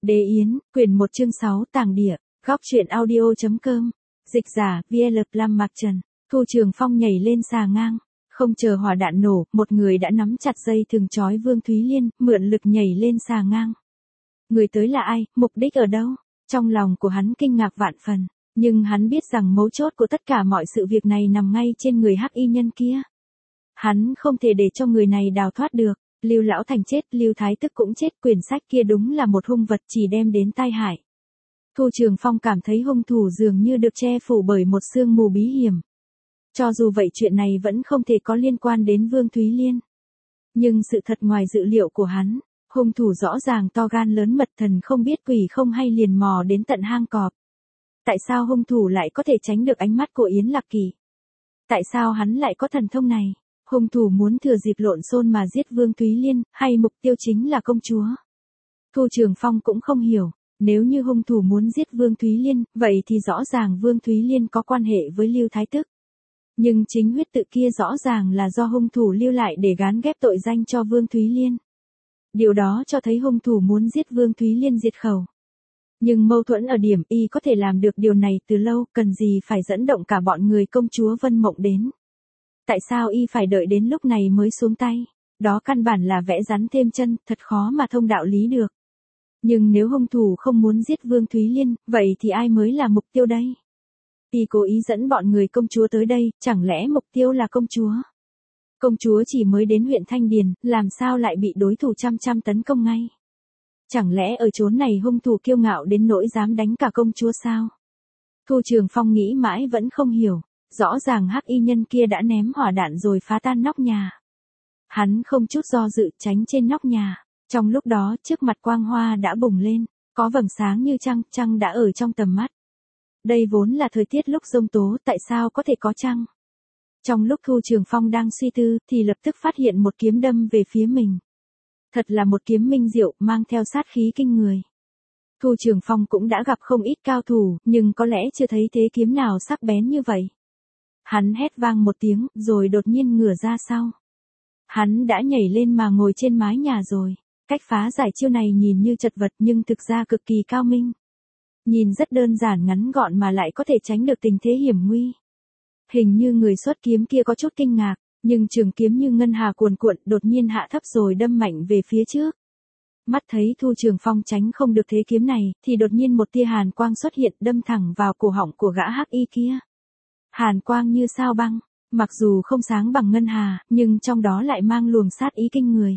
Đế Yến, quyển 1 chương 6 tàng địa, góc truyện audio.com, dịch giả, VL Lam Mạc Trần, Thu Trường Phong nhảy lên xà ngang, không chờ hỏa đạn nổ, một người đã nắm chặt dây thừng trói Vương Thúy Liên, mượn lực nhảy lên xà ngang. Người tới là ai, mục đích ở đâu? Trong lòng của hắn kinh ngạc vạn phần, nhưng hắn biết rằng mấu chốt của tất cả mọi sự việc này nằm ngay trên người hắc y nhân kia. Hắn không thể để cho người này đào thoát được. Lưu Lão Thành chết, Lưu Thái Tức cũng chết, quyển sách kia đúng là một hung vật chỉ đem đến tai hại. Thu Trường Phong cảm thấy hung thủ dường như được che phủ bởi một sương mù bí hiểm. Cho dù vậy chuyện này vẫn không thể có liên quan đến Vương Thúy Liên. Nhưng sự thật ngoài dự liệu của hắn, hung thủ rõ ràng to gan lớn mật, thần không biết quỷ không hay liền mò đến tận hang cọp. Tại sao hung thủ lại có thể tránh được ánh mắt của Yến Lạc Kỳ? Tại sao hắn lại có thần thông này? Hung thủ muốn thừa dịp lộn xôn mà giết Vương Thúy Liên, hay mục tiêu chính là công chúa? Thu Trường Phong cũng không hiểu, nếu như hung thủ muốn giết Vương Thúy Liên, vậy thì rõ ràng Vương Thúy Liên có quan hệ với Lưu Thái Tức. Nhưng chính huyết tự kia rõ ràng là do hung thủ lưu lại để gán ghép tội danh cho Vương Thúy Liên. Điều đó cho thấy hung thủ muốn giết Vương Thúy Liên diệt khẩu. Nhưng mâu thuẫn ở điểm y có thể làm được điều này từ lâu, cần gì phải dẫn động cả bọn người công chúa Vân Mộng đến. Tại sao y phải đợi đến lúc này mới xuống tay? Đó căn bản là vẽ rắn thêm chân, thật khó mà thông đạo lý được. Nhưng nếu hung thủ không muốn giết Vương Thúy Liên, vậy thì ai mới là mục tiêu đây? Y cố ý dẫn bọn người công chúa tới đây, chẳng lẽ mục tiêu là công chúa? Công chúa chỉ mới đến huyện Thanh Điền, làm sao lại bị đối thủ trăm tấn công ngay? Chẳng lẽ ở chốn này hung thủ kiêu ngạo đến nỗi dám đánh cả công chúa sao? Thu Trường Phong nghĩ mãi vẫn không hiểu. Rõ ràng hắc y nhân kia đã ném hỏa đạn rồi phá tan nóc nhà. Hắn không chút do dự tránh trên nóc nhà. Trong lúc đó trước mặt quang hoa đã bùng lên, có vầng sáng như trăng đã ở trong tầm mắt. Đây vốn là thời tiết lúc giông tố, tại sao có thể có trăng? Trong lúc Thu Trường Phong đang suy tư thì lập tức phát hiện một kiếm đâm về phía mình. Thật là một kiếm minh diệu, mang theo sát khí kinh người. Thu Trường Phong cũng đã gặp không ít cao thủ, nhưng có lẽ chưa thấy thế kiếm nào sắc bén như vậy. Hắn hét vang một tiếng, rồi đột nhiên ngửa ra sau. Hắn đã nhảy lên mà ngồi trên mái nhà rồi. Cách phá giải chiêu này nhìn như chật vật nhưng thực ra cực kỳ cao minh. Nhìn rất đơn giản ngắn gọn mà lại có thể tránh được tình thế hiểm nguy. Hình như người xuất kiếm kia có chút kinh ngạc, nhưng trường kiếm như ngân hà cuồn cuộn đột nhiên hạ thấp rồi đâm mạnh về phía trước. Mắt thấy Thu Trường Phong tránh không được thế kiếm này, thì đột nhiên một tia hàn quang xuất hiện đâm thẳng vào cổ họng của gã hắc y kia. Hàn quang như sao băng, mặc dù không sáng bằng ngân hà, nhưng trong đó lại mang luồng sát ý kinh người.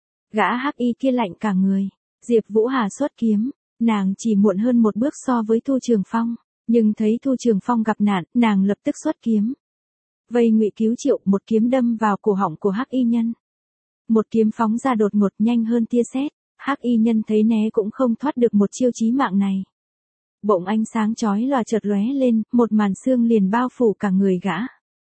Gã hắc y kia lạnh cả người. Diệp Vũ Hà xuất kiếm, nàng chỉ muộn hơn một bước so với Thu Trường Phong, nhưng thấy Thu Trường Phong gặp nạn, nàng lập tức xuất kiếm. Vây ngụy cứu triệu, một kiếm đâm vào cổ họng của hắc y nhân. Một kiếm phóng ra đột ngột nhanh hơn tia sét, hắc y nhân thấy né cũng không thoát được một chiêu chí mạng này. Bỗng ánh sáng chói lòa chợt lóe lên, một màn sương liền bao phủ cả người gã.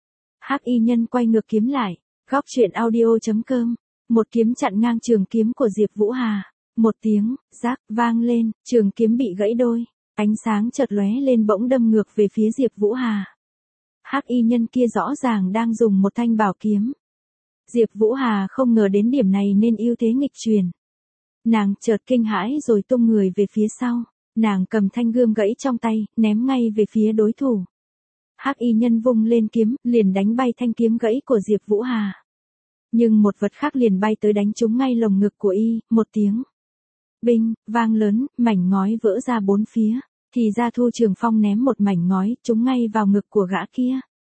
Hắc y nhân quay ngược kiếm lại, góc truyện audio.com, một kiếm chặn ngang trường kiếm của Diệp Vũ Hà. Một tiếng rác vang lên, trường kiếm bị gãy đôi, ánh sáng chợt lóe lên bỗng đâm ngược về phía Diệp Vũ Hà. Hắc y nhân kia rõ ràng đang dùng một thanh bảo kiếm. Diệp Vũ Hà không ngờ đến điểm này nên ưu thế nghịch truyền. Nàng chợt kinh hãi rồi tung người về phía sau. Nàng cầm thanh gươm gãy trong tay, ném ngay về phía đối thủ. Hắc y nhân vung lên kiếm, liền đánh bay thanh kiếm gãy của Diệp Vũ Hà. Nhưng một vật khác liền bay tới đánh trúng ngay lồng ngực của y, một tiếng. Binh, vang lớn, mảnh ngói vỡ ra bốn phía. Thì ra Thu Trường Phong ném một mảnh ngói, trúng ngay vào ngực của gã kia.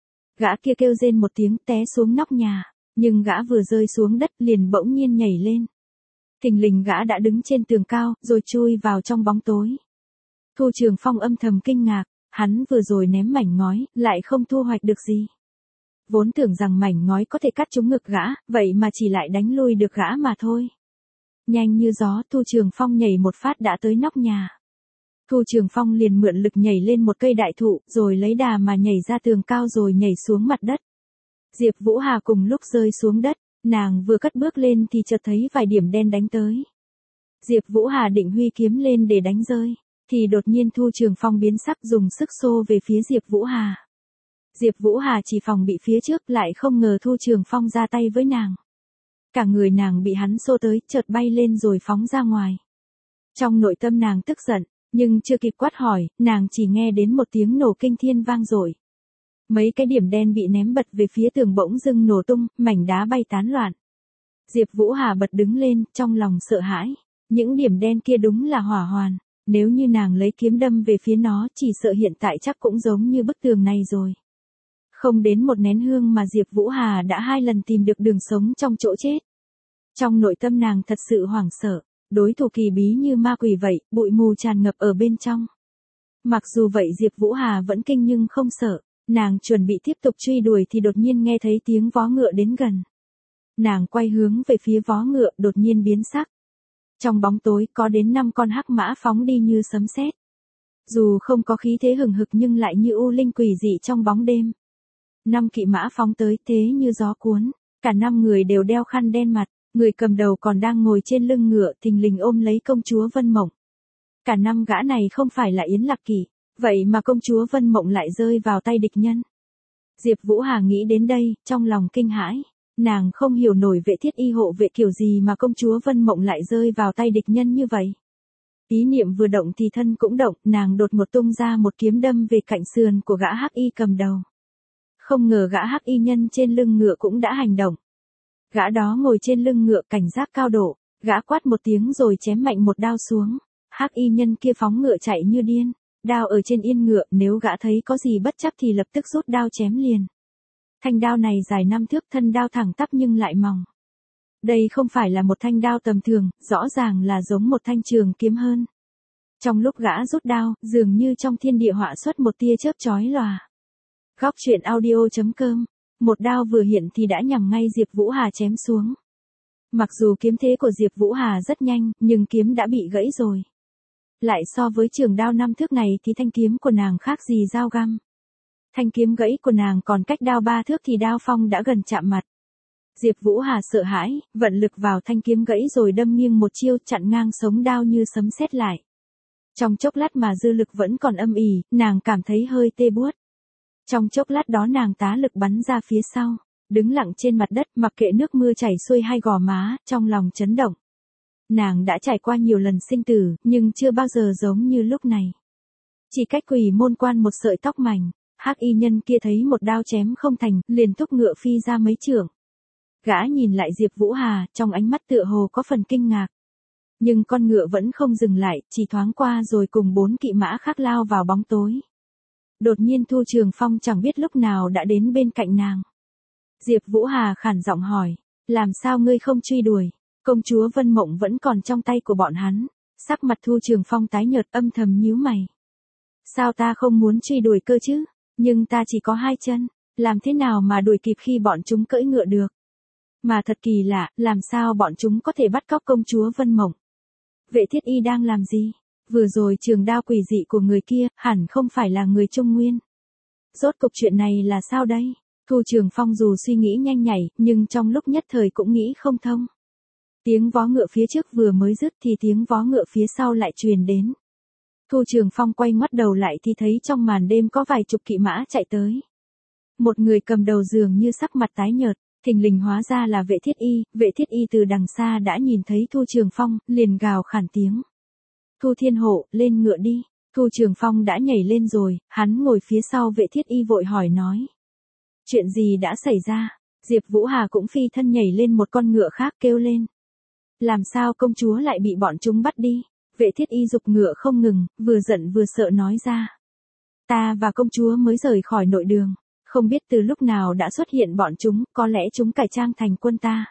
Gã kia kêu rên một tiếng té xuống nóc nhà, nhưng gã vừa rơi xuống đất liền bỗng nhiên nhảy lên. Thình lình gã đã đứng trên tường cao, rồi chui vào trong bóng tối. Thu Trường Phong âm thầm kinh ngạc, hắn vừa rồi ném mảnh ngói, lại không thu hoạch được gì. Vốn tưởng rằng mảnh ngói có thể cắt trúng ngực gã, vậy mà chỉ lại đánh lui được gã mà thôi. Nhanh như gió, Thu Trường Phong nhảy một phát đã tới nóc nhà. Thu Trường Phong liền mượn lực nhảy lên một cây đại thụ, rồi lấy đà mà nhảy ra tường cao rồi nhảy xuống mặt đất. Diệp Vũ Hà cùng lúc rơi xuống đất, nàng vừa cất bước lên thì chợt thấy vài điểm đen đánh tới. Diệp Vũ Hà định huy kiếm lên để đánh rơi, thì đột nhiên Thu Trường Phong biến sắc dùng sức xô về phía Diệp Vũ Hà. Diệp Vũ Hà chỉ phòng bị phía trước, lại không ngờ Thu Trường Phong ra tay với nàng. Cả người nàng bị hắn xô tới, chợt bay lên rồi phóng ra ngoài. Trong nội tâm nàng tức giận, nhưng chưa kịp quát hỏi, nàng chỉ nghe đến một tiếng nổ kinh thiên vang dội. Mấy cái điểm đen bị ném bật về phía tường bỗng dưng nổ tung, mảnh đá bay tán loạn. Diệp Vũ Hà bật đứng lên, trong lòng sợ hãi. Những điểm đen kia đúng là hỏa hoàn. Nếu như nàng lấy kiếm đâm về phía nó, chỉ sợ hiện tại chắc cũng giống như bức tường này rồi. Không đến một nén hương mà Diệp Vũ Hà đã 2 lần tìm được đường sống trong chỗ chết. Trong nội tâm nàng thật sự hoảng sợ, đối thủ kỳ bí như ma quỷ vậy, bụi mù tràn ngập ở bên trong. Mặc dù vậy Diệp Vũ Hà vẫn kinh nhưng không sợ, nàng chuẩn bị tiếp tục truy đuổi thì đột nhiên nghe thấy tiếng vó ngựa đến gần. Nàng quay hướng về phía vó ngựa, đột nhiên biến sắc. Trong bóng tối có đến 5 con hắc mã phóng đi như sấm sét. Dù không có khí thế hừng hực nhưng lại như u linh quỷ dị trong bóng đêm. 5 kỵ mã phóng tới thế như gió cuốn, cả 5 người đều đeo khăn đen mặt, người cầm đầu còn đang ngồi trên lưng ngựa thình lình ôm lấy công chúa Vân Mộng. Cả 5 gã này không phải là Yến Lạc Kỵ, vậy mà công chúa Vân Mộng lại rơi vào tay địch nhân. Diệp Vũ Hà nghĩ đến đây, trong lòng kinh hãi, nàng không hiểu nổi vệ thiết y hộ vệ kiểu gì mà công chúa Vân Mộng lại rơi vào tay địch nhân như vậy. Ý niệm vừa động thì thân cũng động, nàng đột ngột tung ra một kiếm đâm về cạnh sườn của gã hắc y cầm đầu. Không ngờ gã hắc y nhân trên lưng ngựa cũng đã hành động. Gã đó ngồi trên lưng ngựa cảnh giác cao độ, gã quát một tiếng rồi chém mạnh một đao xuống. Hắc y nhân kia phóng ngựa chạy như điên, đao ở trên yên ngựa, nếu gã thấy có gì bất trắc thì lập tức rút đao chém liền. Thanh đao này dài 5 thước, thân đao thẳng tắp nhưng lại mỏng. Đây không phải là một thanh đao tầm thường, rõ ràng là giống một thanh trường kiếm hơn. Trong lúc gã rút đao, dường như trong thiên địa họa xuất một tia chớp chói lòa. Góc truyện audio.com. Một đao vừa hiện thì đã nhằm ngay Diệp Vũ Hà chém xuống. Mặc dù kiếm thế của Diệp Vũ Hà rất nhanh, nhưng kiếm đã bị gãy rồi. Lại so với trường đao 5 thước này thì thanh kiếm của nàng khác gì dao găm. Thanh kiếm gãy của nàng còn cách đao 3 thước thì đao phong đã gần chạm mặt. Diệp Vũ Hà sợ hãi, vận lực vào thanh kiếm gãy rồi đâm nghiêng một chiêu chặn ngang sống đao như sấm sét lại. Trong chốc lát mà dư lực vẫn còn âm ỉ, nàng cảm thấy hơi tê buốt. Trong chốc lát đó nàng tá lực bắn ra phía sau, đứng lặng trên mặt đất mặc kệ nước mưa chảy xuôi hay gò má, trong lòng chấn động. Nàng đã trải qua nhiều lần sinh tử, nhưng chưa bao giờ giống như lúc này. Chỉ cách Quỷ Môn Quan một sợi tóc mảnh, hắc y nhân kia thấy một đao chém không thành, liền thúc ngựa phi ra mấy trượng. Gã nhìn lại Diệp Vũ Hà, trong ánh mắt tựa hồ có phần kinh ngạc. Nhưng con ngựa vẫn không dừng lại, chỉ thoáng qua rồi cùng 4 kỵ mã khác lao vào bóng tối. Đột nhiên Thu Trường Phong chẳng biết lúc nào đã đến bên cạnh nàng. Diệp Vũ Hà khản giọng hỏi, làm sao ngươi không truy đuổi? Công chúa Vân Mộng vẫn còn trong tay của bọn hắn. Sắc mặt Thu Trường Phong tái nhợt, âm thầm nhíu mày. Sao ta không muốn truy đuổi cơ chứ? Nhưng ta chỉ có 2 chân, làm thế nào mà đuổi kịp khi bọn chúng cưỡi ngựa được? Mà thật kỳ lạ, làm sao bọn chúng có thể bắt cóc công chúa Vân Mộng? Vệ Thiết Y đang làm gì? Vừa rồi trường đao quỷ dị của người kia, hẳn không phải là người Trung Nguyên. Rốt cục chuyện này là sao đây? Thu Trường Phong dù suy nghĩ nhanh nhảy, nhưng trong lúc nhất thời cũng nghĩ không thông. Tiếng vó ngựa phía trước vừa mới dứt thì tiếng vó ngựa phía sau lại truyền đến. Thu Trường Phong quay ngoắt đầu lại thì thấy trong màn đêm có vài chục kỵ mã chạy tới. Một người cầm đầu dường như sắc mặt tái nhợt, thình lình hóa ra là Vệ Thiết Y. Vệ Thiết Y từ đằng xa đã nhìn thấy Thu Trường Phong, liền gào khản tiếng. Thu Thiên Hộ, lên ngựa đi. Thu Trường Phong đã nhảy lên rồi, hắn ngồi phía sau Vệ Thiết Y vội hỏi nói. Chuyện gì đã xảy ra? Diệp Vũ Hà cũng phi thân nhảy lên một con ngựa khác kêu lên. Làm sao công chúa lại bị bọn chúng bắt đi? Vệ Thiết Y giục ngựa không ngừng, vừa giận vừa sợ nói ra. Ta và công chúa mới rời khỏi nội đường, không biết từ lúc nào đã xuất hiện bọn chúng, có lẽ chúng cải trang thành quân ta.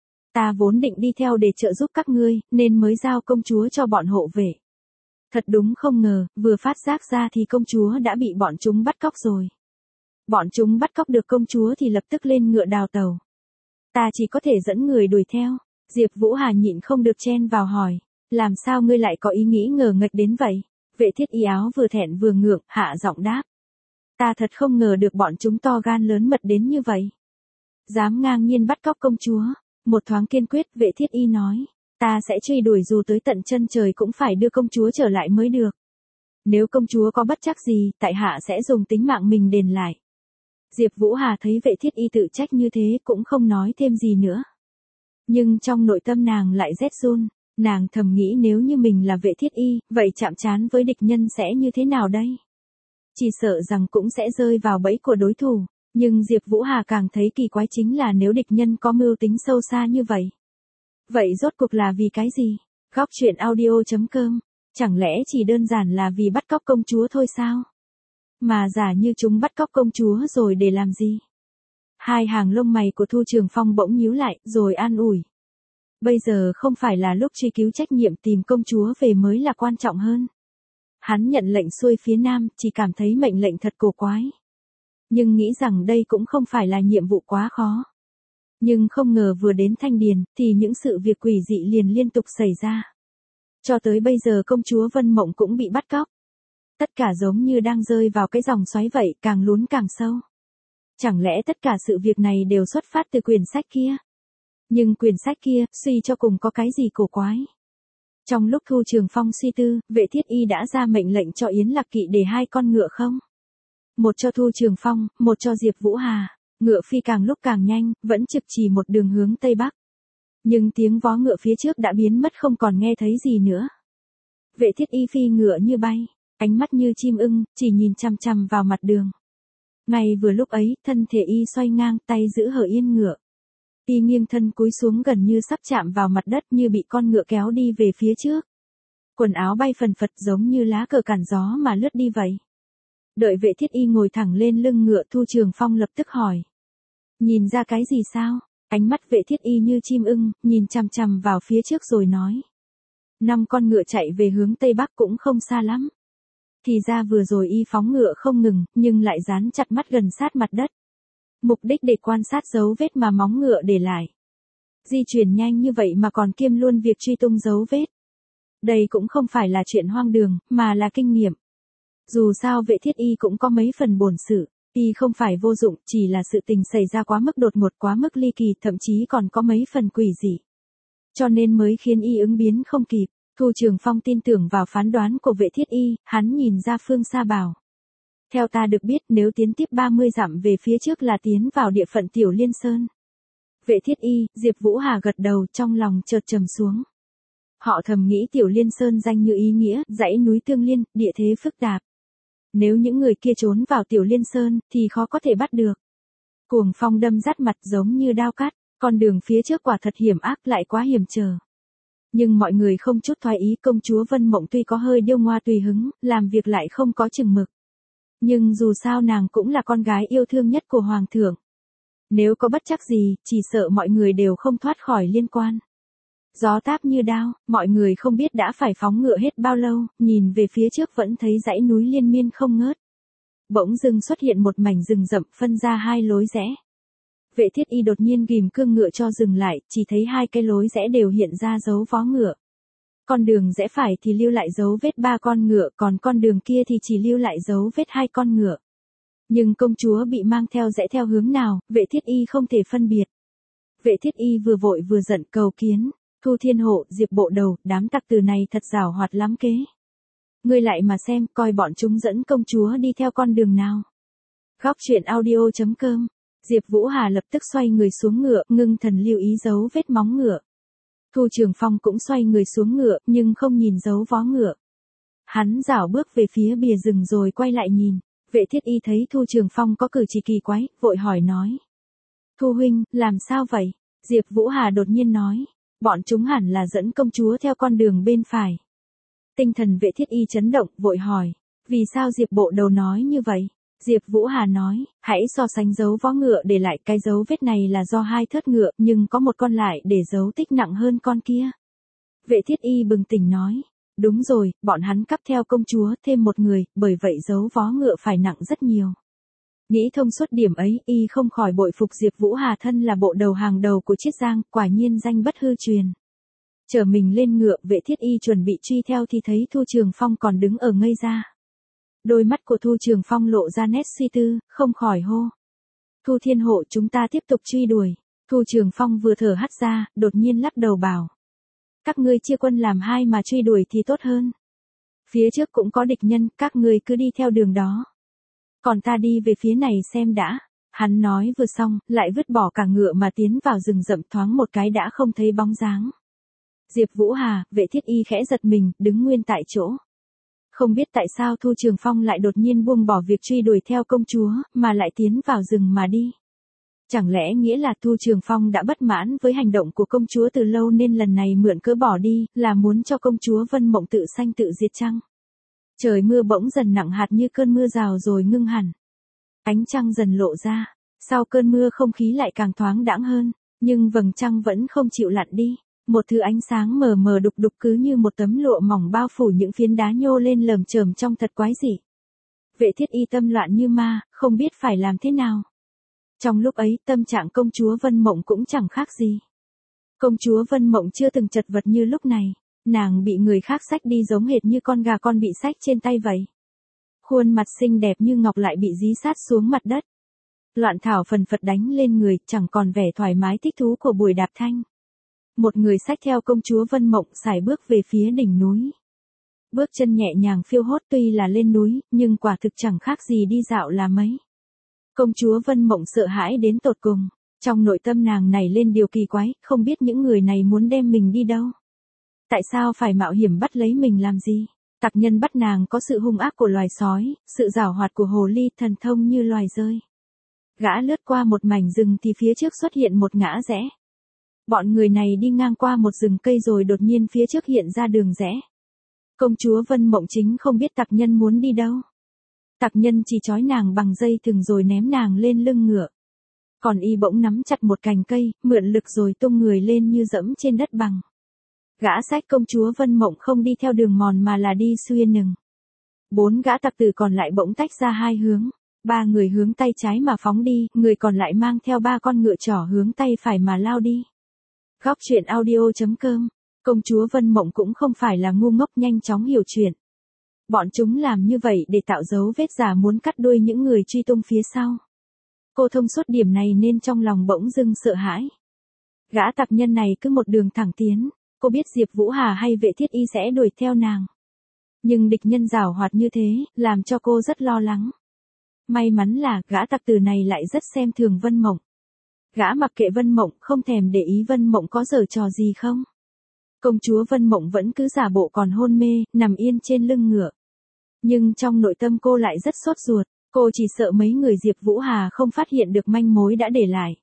Ta vốn định đi theo để trợ giúp các ngươi, nên mới giao công chúa cho bọn hộ vệ. Thật đúng không ngờ, vừa phát giác ra thì công chúa đã bị bọn chúng bắt cóc rồi. Bọn chúng bắt cóc được công chúa thì lập tức lên ngựa đào tàu. Ta chỉ có thể dẫn người đuổi theo. Diệp Vũ Hà nhịn không được chen vào hỏi. Làm sao ngươi lại có ý nghĩ ngờ nghệch đến vậy? Vệ Thiết Y áo vừa thẹn vừa ngượng, hạ giọng đáp. Ta thật không ngờ được bọn chúng to gan lớn mật đến như vậy. Dám ngang nhiên bắt cóc công chúa. Một thoáng kiên quyết, Vệ Thiết Y nói. Ta sẽ truy đuổi dù tới tận chân trời cũng phải đưa công chúa trở lại mới được. Nếu công chúa có bất trắc gì, tại hạ sẽ dùng tính mạng mình đền lại. Diệp Vũ Hà thấy Vệ Thiết Y tự trách như thế cũng không nói thêm gì nữa. Nhưng trong nội tâm nàng lại rét run, Nàng thầm nghĩ nếu như mình là Vệ Thiết Y, vậy chạm trán với địch nhân sẽ như thế nào đây? Chỉ sợ rằng cũng sẽ rơi vào bẫy của đối thủ. Nhưng Diệp Vũ Hà càng thấy kỳ quái chính là nếu địch nhân có mưu tính sâu xa như vậy. Vậy rốt cuộc là vì cái gì? Góc truyện audio.com. Chẳng lẽ chỉ đơn giản là vì bắt cóc công chúa thôi sao? Mà giả như chúng bắt cóc công chúa rồi để làm gì? Hai hàng lông mày của Thu Trường Phong bỗng nhíu lại, rồi an ủi. Bây giờ không phải là lúc truy cứu trách nhiệm, tìm công chúa về mới là quan trọng hơn. Hắn nhận lệnh xuôi phía nam, chỉ cảm thấy mệnh lệnh thật cổ quái. Nhưng nghĩ rằng đây cũng không phải là nhiệm vụ quá khó. Nhưng không ngờ vừa đến Thanh Điền, thì những sự việc quỷ dị liền liên tục xảy ra. Cho tới bây giờ công chúa Vân Mộng cũng bị bắt cóc. Tất cả giống như đang rơi vào cái dòng xoáy vậy, càng lún càng sâu. Chẳng lẽ tất cả sự việc này đều xuất phát từ quyển sách kia? Nhưng quyển sách kia, suy cho cùng có cái gì cổ quái? Trong lúc Thu Trường Phong suy tư, Vệ Thiết Y đã ra mệnh lệnh cho Yến Lạc Kỵ để hai con ngựa không? Một cho Thu Trường Phong, một cho Diệp Vũ Hà. Ngựa phi càng lúc càng nhanh, vẫn trực chỉ một đường hướng Tây Bắc. Nhưng tiếng vó ngựa phía trước đã biến mất không còn nghe thấy gì nữa. Vệ Thiết Y phi ngựa như bay, ánh mắt như chim ưng, chỉ nhìn chằm chằm vào mặt đường. Ngay vừa lúc ấy, thân thể y xoay ngang, tay giữ hở yên ngựa. Y nghiêng thân cúi xuống gần như sắp chạm vào mặt đất, như bị con ngựa kéo đi về phía trước. Quần áo bay phần phật giống như lá cờ cản gió mà lướt đi vậy. Đợi Vệ Thiết Y ngồi thẳng lên lưng ngựa, Thu Trường Phong lập tức hỏi. Nhìn ra cái gì sao? Ánh mắt Vệ Thiết Y như chim ưng, nhìn chằm chằm vào phía trước rồi nói. 5 con ngựa chạy về hướng Tây Bắc cũng không xa lắm. Thì ra vừa rồi y phóng ngựa không ngừng, nhưng lại dán chặt mắt gần sát mặt đất. Mục đích để quan sát dấu vết mà móng ngựa để lại. Di chuyển nhanh như vậy mà còn kiêm luôn việc truy tung dấu vết. Đây cũng không phải là chuyện hoang đường, mà là kinh nghiệm. Dù sao Vệ Thiết Y cũng có mấy phần bổn sự. Y không phải vô dụng, chỉ là sự tình xảy ra quá mức đột ngột, quá mức ly kỳ, thậm chí còn có mấy phần quỷ dị. Cho nên mới khiến y ứng biến không kịp. Thu Trường Phong tin tưởng vào phán đoán của Vệ Thiết Y, hắn nhìn ra phương xa bảo. Theo ta được biết, nếu tiến tiếp 30 dặm về phía trước là tiến vào địa phận Tiểu Liên Sơn. Vệ Thiết Y, Diệp Vũ Hà gật đầu, trong lòng chợt trầm xuống. Họ thầm nghĩ Tiểu Liên Sơn danh như ý nghĩa, dãy núi tương liên, địa thế phức tạp. Nếu những người kia trốn vào Tiểu Liên Sơn, thì khó có thể bắt được. Cuồng phong đâm rát mặt giống như đao cắt, con đường phía trước quả thật hiểm ác, lại quá hiểm trở. Nhưng mọi người không chút thoái ý, công chúa Vân Mộng tuy có hơi điêu ngoa tùy hứng, làm việc lại không có chừng mực. Nhưng dù sao nàng cũng là con gái yêu thương nhất của Hoàng thượng. Nếu có bất trắc gì, chỉ sợ mọi người đều không thoát khỏi liên quan. Gió táp như đao, mọi người không biết đã phải phóng ngựa hết bao lâu, nhìn về phía trước vẫn thấy dãy núi liên miên không ngớt. Bỗng dưng xuất hiện một mảnh rừng rậm phân ra hai lối rẽ. Vệ Thiết Y đột nhiên ghim cương ngựa cho dừng lại, chỉ thấy hai cái lối rẽ đều hiện ra dấu vó ngựa. Con đường rẽ phải thì lưu lại dấu vết 3 con ngựa, còn con đường kia thì chỉ lưu lại dấu vết 2 con ngựa. Nhưng công chúa bị mang theo rẽ theo hướng nào, Vệ Thiết Y không thể phân biệt. Vệ Thiết Y vừa vội vừa giận cầu kiến. Thu Thiên Hộ, Diệp Bộ Đầu, đám tặc tử này thật giàu hoạt lắm kế. Ngươi lại mà xem, coi bọn chúng dẫn công chúa đi theo con đường nào. Góc truyện audio.com. Diệp Vũ Hà lập tức xoay người xuống ngựa, ngưng thần lưu ý dấu vết móng ngựa. Thu Trường Phong cũng xoay người xuống ngựa, nhưng không nhìn dấu vó ngựa. Hắn rảo bước về phía bìa rừng rồi quay lại nhìn. Vệ Thiết Y thấy Thu Trường Phong có cử chỉ kỳ quái, vội hỏi nói. Thu huynh, làm sao vậy? Diệp Vũ Hà đột nhiên nói. Bọn chúng hẳn là dẫn công chúa theo con đường bên phải. Tinh thần Vệ Thiết Y chấn động, vội hỏi. Vì sao Diệp Bộ Đầu nói như vậy? Diệp Vũ Hà nói, hãy so sánh dấu vó ngựa để lại, cái dấu vết này là do 2 thớt ngựa, nhưng có một con lại để dấu tích nặng hơn con kia. Vệ Thiết Y bừng tỉnh nói, đúng rồi, bọn hắn cắp theo công chúa thêm một người, bởi vậy dấu vó ngựa phải nặng rất nhiều. Nghĩ thông suốt điểm ấy, y không khỏi bội phục Diệp Vũ Hà thân là bộ đầu hàng đầu của Chiết Giang, quả nhiên danh bất hư truyền. Chở mình lên ngựa, Vệ Thiết Y chuẩn bị truy theo thì thấy Thu Trường Phong còn đứng ở ngây ra. Đôi mắt của Thu Trường Phong lộ ra nét suy tư, không khỏi hô. Thu Thiên Hộ, chúng ta tiếp tục truy đuổi. Thu Trường Phong vừa thở hắt ra, đột nhiên lắc đầu bảo. Các ngươi chia quân làm 2 mà truy đuổi thì tốt hơn. Phía trước cũng có địch nhân, các ngươi cứ đi theo đường đó. Còn ta đi về phía này xem đã. Hắn nói vừa xong, lại vứt bỏ cả ngựa mà tiến vào rừng rậm, thoáng một cái đã không thấy bóng dáng. Diệp Vũ Hà, Vệ Thiết Y khẽ giật mình, đứng nguyên tại chỗ. Không biết tại sao Thu Trường Phong lại đột nhiên buông bỏ việc truy đuổi theo công chúa, mà lại tiến vào rừng mà đi. Chẳng lẽ nghĩa là Thu Trường Phong đã bất mãn với hành động của công chúa từ lâu nên lần này mượn cớ bỏ đi, là muốn cho công chúa Vân Mộng tự sanh tự diệt chăng? Trời mưa bỗng dần nặng hạt như cơn mưa rào rồi ngưng hẳn. Ánh trăng dần lộ ra, sau cơn mưa không khí lại càng thoáng đãng hơn, nhưng vầng trăng vẫn không chịu lặn đi. Một thứ ánh sáng mờ mờ đục đục cứ như một tấm lụa mỏng bao phủ những phiến đá nhô lên lởm chởm trong thật quái dị. Vệ Thiết Y tâm loạn như ma, không biết phải làm thế nào. Trong lúc ấy tâm trạng công chúa Vân Mộng cũng chẳng khác gì. Công chúa Vân Mộng chưa từng chật vật như lúc này, nàng bị người khác xách đi giống hệt như con gà con bị xách trên tay vậy. Khuôn mặt xinh đẹp như ngọc lại bị dí sát xuống mặt đất. Loạn thảo phần phật đánh lên người, chẳng còn vẻ thoải mái thích thú của buổi đạp thanh. Một người xách theo công chúa Vân Mộng sải bước về phía đỉnh núi. Bước chân nhẹ nhàng phiêu hốt tuy là lên núi, nhưng quả thực chẳng khác gì đi dạo là mấy. Công chúa Vân Mộng sợ hãi đến tột cùng, trong nội tâm nàng nảy lên điều kỳ quái, không biết những người này muốn đem mình đi đâu. Tại sao phải mạo hiểm bắt lấy mình làm gì? Tặc nhân bắt nàng có sự hung ác của loài sói, sự giảo hoạt của hồ ly, thần thông như loài rơi. Gã lướt qua một mảnh rừng thì phía trước xuất hiện một ngã rẽ. Bọn người này đi ngang qua một rừng cây rồi đột nhiên phía trước hiện ra đường rẽ. Công chúa Vân Mộng chính không biết tặc nhân muốn đi đâu. Tặc nhân chỉ trói nàng bằng dây thừng rồi ném nàng lên lưng ngựa. Còn y bỗng nắm chặt một cành cây, mượn lực rồi tung người lên như dẫm trên đất bằng. Gã xách công chúa Vân Mộng không đi theo đường mòn mà là đi xuyên rừng. 4 gã tặc tử còn lại bỗng tách ra 2 hướng. 3 người hướng tay trái mà phóng đi, người còn lại mang theo 3 con ngựa trỏ hướng tay phải mà lao đi. Góc truyện audio.com. Công chúa Vân Mộng cũng không phải là ngu ngốc, nhanh chóng hiểu chuyện. Bọn chúng làm như vậy để tạo dấu vết giả muốn cắt đuôi những người truy tung phía sau. Cô thông suốt điểm này nên trong lòng bỗng dưng sợ hãi. Gã tặc nhân này cứ một đường thẳng tiến, cô biết Diệp Vũ Hà hay Vệ Thiết Y sẽ đuổi theo nàng. Nhưng địch nhân giảo hoạt như thế, làm cho cô rất lo lắng. May mắn là gã tặc tử này lại rất xem thường Vân Mộng. Gã mặc kệ Vân Mộng, không thèm để ý Vân Mộng có giở trò gì không. Công chúa Vân Mộng vẫn cứ giả bộ còn hôn mê, nằm yên trên lưng ngựa. Nhưng trong nội tâm cô lại rất sốt ruột, cô chỉ sợ mấy người Diệp Vũ Hà không phát hiện được manh mối đã để lại.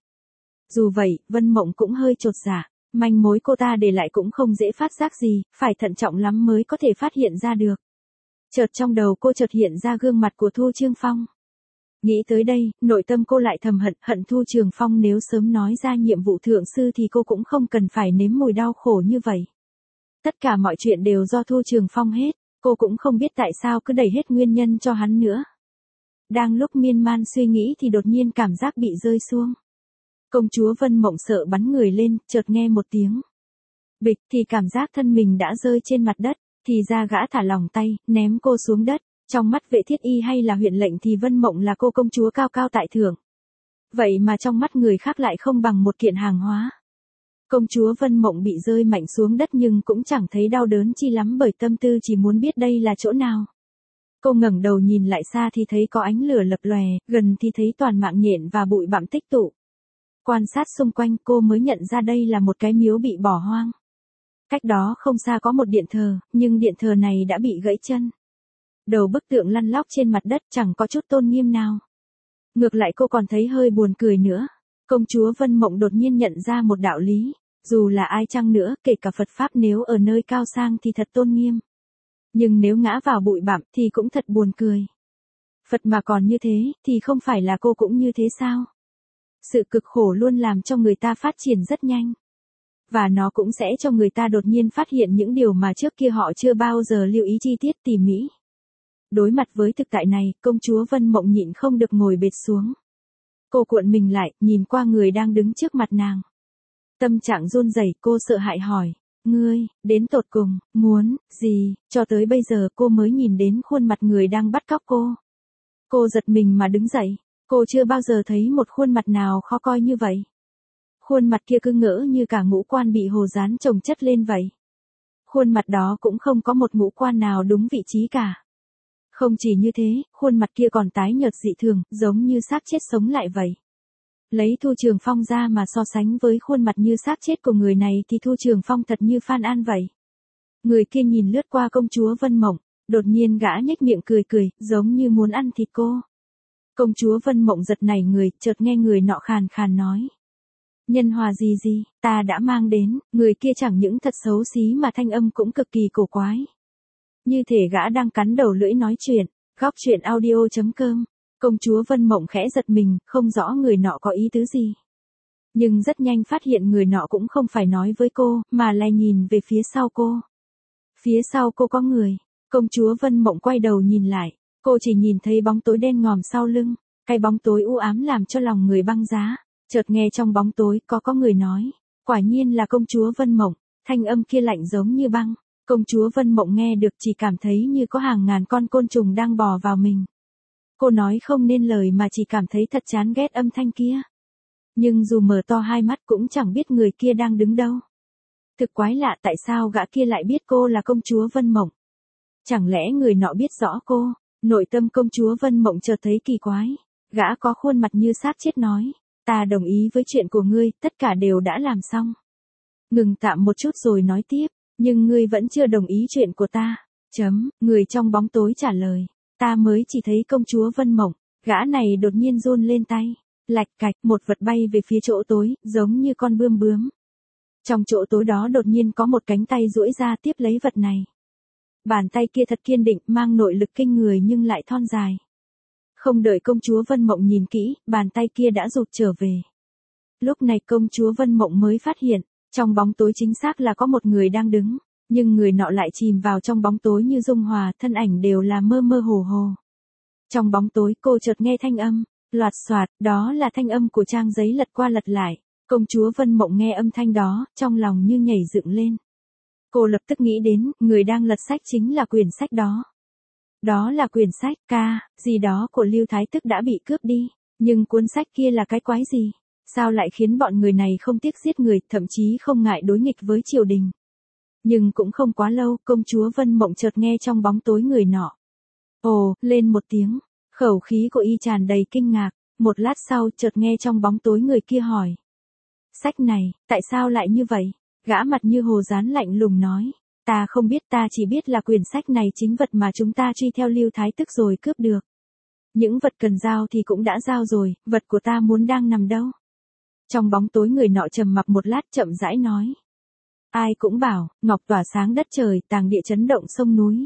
Dù vậy, Vân Mộng cũng hơi chột dạ, manh mối cô ta để lại cũng không dễ phát giác gì, phải thận trọng lắm mới có thể phát hiện ra được. Chợt trong đầu cô chợt hiện ra gương mặt của Thu Trường Phong. Nghĩ tới đây, nội tâm cô lại thầm hận Thu Trường Phong, nếu sớm nói ra nhiệm vụ thượng sư thì cô cũng không cần phải nếm mùi đau khổ như vậy. Tất cả mọi chuyện đều do Thu Trường Phong hết, cô cũng không biết tại sao cứ đẩy hết nguyên nhân cho hắn nữa. Đang lúc miên man suy nghĩ thì đột nhiên cảm giác bị rơi xuống. Công chúa Vân Mộng sợ bắn người lên, chợt nghe một tiếng bịch thì cảm giác thân mình đã rơi trên mặt đất, thì ra gã thả lỏng tay, ném cô xuống đất. Trong mắt Vệ Thiết Y hay là huyện lệnh thì Vân Mộng là cô công chúa cao cao tại thượng. Vậy mà trong mắt người khác lại không bằng một kiện hàng hóa. Công chúa Vân Mộng bị rơi mạnh xuống đất nhưng cũng chẳng thấy đau đớn chi lắm bởi tâm tư chỉ muốn biết đây là chỗ nào. Cô ngẩng đầu nhìn lại xa thì thấy có ánh lửa lập lòe, gần thì thấy toàn mạng nhện và bụi bặm tích tụ. Quan sát xung quanh cô mới nhận ra đây là một cái miếu bị bỏ hoang. Cách đó không xa có một điện thờ, nhưng điện thờ này đã bị gãy chân. Đầu bức tượng lăn lóc trên mặt đất chẳng có chút tôn nghiêm nào. Ngược lại cô còn thấy hơi buồn cười nữa. Công chúa Vân Mộng đột nhiên nhận ra một đạo lý. Dù là ai chăng nữa, kể cả Phật Pháp nếu ở nơi cao sang thì thật tôn nghiêm. Nhưng nếu ngã vào bụi bặm thì cũng thật buồn cười. Phật mà còn như thế, thì không phải là cô cũng như thế sao? Sự cực khổ luôn làm cho người ta phát triển rất nhanh. Và nó cũng sẽ cho người ta đột nhiên phát hiện những điều mà trước kia họ chưa bao giờ lưu ý chi tiết tỉ mỉ. Đối mặt với thực tại này, công chúa Vân Mộng nhịn không được ngồi bệt xuống. Cô cuộn mình lại, nhìn qua người đang đứng trước mặt nàng. Tâm trạng run rẩy, cô sợ hãi hỏi, ngươi, đến tột cùng, muốn, gì, cho tới bây giờ cô mới nhìn đến khuôn mặt người đang bắt cóc cô. Cô giật mình mà đứng dậy, cô chưa bao giờ thấy một khuôn mặt nào khó coi như vậy. Khuôn mặt kia cứ ngỡ như cả ngũ quan bị hồ dán chồng chất lên vậy. Khuôn mặt đó cũng không có một ngũ quan nào đúng vị trí cả. Không chỉ như thế, khuôn mặt kia còn tái nhợt dị thường, giống như xác chết sống lại vậy. Lấy Thu Trường Phong ra mà so sánh với khuôn mặt như xác chết của người này thì Thu Trường Phong thật như Phan An vậy. Người kia nhìn lướt qua công chúa Vân Mộng, đột nhiên gã nhếch miệng cười cười, giống như muốn ăn thịt cô. Công chúa Vân Mộng giật nảy người, chợt nghe người nọ khàn khàn nói. Nhân hòa gì, ta đã mang đến, người kia chẳng những thật xấu xí mà thanh âm cũng cực kỳ cổ quái. Như thể gã đang cắn đầu lưỡi nói chuyện, góc chuyện audio.com. Công chúa Vân Mộng khẽ giật mình, không rõ người nọ có ý tứ gì. Nhưng rất nhanh phát hiện người nọ cũng không phải nói với cô, mà lại nhìn về phía sau cô. Phía sau cô có người. Công chúa Vân Mộng quay đầu nhìn lại, cô chỉ nhìn thấy bóng tối đen ngòm sau lưng, cái bóng tối u ám làm cho lòng người băng giá. Chợt nghe trong bóng tối có người nói, quả nhiên là công chúa Vân Mộng, thanh âm kia lạnh giống như băng. Công chúa Vân Mộng nghe được chỉ cảm thấy như có hàng ngàn con côn trùng đang bò vào mình. Cô nói không nên lời mà chỉ cảm thấy thật chán ghét âm thanh kia. Nhưng dù mở to hai mắt cũng chẳng biết người kia đang đứng đâu. Thực quái lạ tại sao gã kia lại biết cô là công chúa Vân Mộng. Chẳng lẽ người nọ biết rõ cô? Nội tâm công chúa Vân Mộng chợt thấy kỳ quái. Gã có khuôn mặt như xác chết nói, ta đồng ý với chuyện của ngươi, tất cả đều đã làm xong. Ngừng tạm một chút rồi nói tiếp, nhưng ngươi vẫn chưa đồng ý chuyện của ta. Người trong bóng tối trả lời, ta mới chỉ thấy công chúa Vân Mộng. Gã này đột nhiên run lên tay, lạch cạch một vật bay về phía chỗ tối, giống như con bươm bướm. Trong chỗ tối đó đột nhiên có một cánh tay duỗi ra tiếp lấy vật này. Bàn tay kia thật kiên định, mang nội lực kinh người nhưng lại thon dài. Không đợi công chúa Vân Mộng nhìn kỹ, bàn tay kia đã rụt trở về. Lúc này công chúa Vân Mộng mới phát hiện, trong bóng tối chính xác là có một người đang đứng, nhưng người nọ lại chìm vào trong bóng tối như dung hòa, thân ảnh đều là mơ mơ hồ hồ. Trong bóng tối cô chợt nghe thanh âm, loạt xoạt, đó là thanh âm của trang giấy lật qua lật lại. Công chúa Vân Mộng nghe âm thanh đó, trong lòng như nhảy dựng lên. Cô lập tức nghĩ đến, người đang lật sách chính là quyển sách đó. Đó là quyển sách gì đó của Lưu Thái Tức đã bị cướp đi, nhưng cuốn sách kia là cái quái gì? Sao lại khiến bọn người này không tiếc giết người, thậm chí không ngại đối nghịch với triều đình? Nhưng cũng không quá lâu, công chúa Vân Mộng chợt nghe trong bóng tối người nọ. Ồ, lên một tiếng, khẩu khí của y tràn đầy kinh ngạc, một lát sau chợt nghe trong bóng tối người kia hỏi. Sách này, tại sao lại như vậy? Gã mặt như hồ dán lạnh lùng nói. Ta không biết, ta chỉ biết là quyển sách này chính vật mà chúng ta truy theo Lưu Thái Tức rồi cướp được. Những vật cần giao thì cũng đã giao rồi, vật của ta muốn đang nằm đâu? Trong bóng tối người nọ trầm mặc một lát chậm rãi nói. Ai cũng bảo, ngọc tỏa sáng đất trời, tàng địa chấn động sông núi.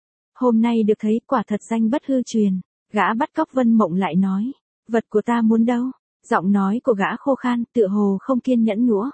Hôm nay được thấy quả thật danh bất hư truyền. Gã bắt cóc Vân Mộng lại nói. Vật của ta muốn đâu? Giọng nói của gã khô khan, tựa hồ không kiên nhẫn nữa.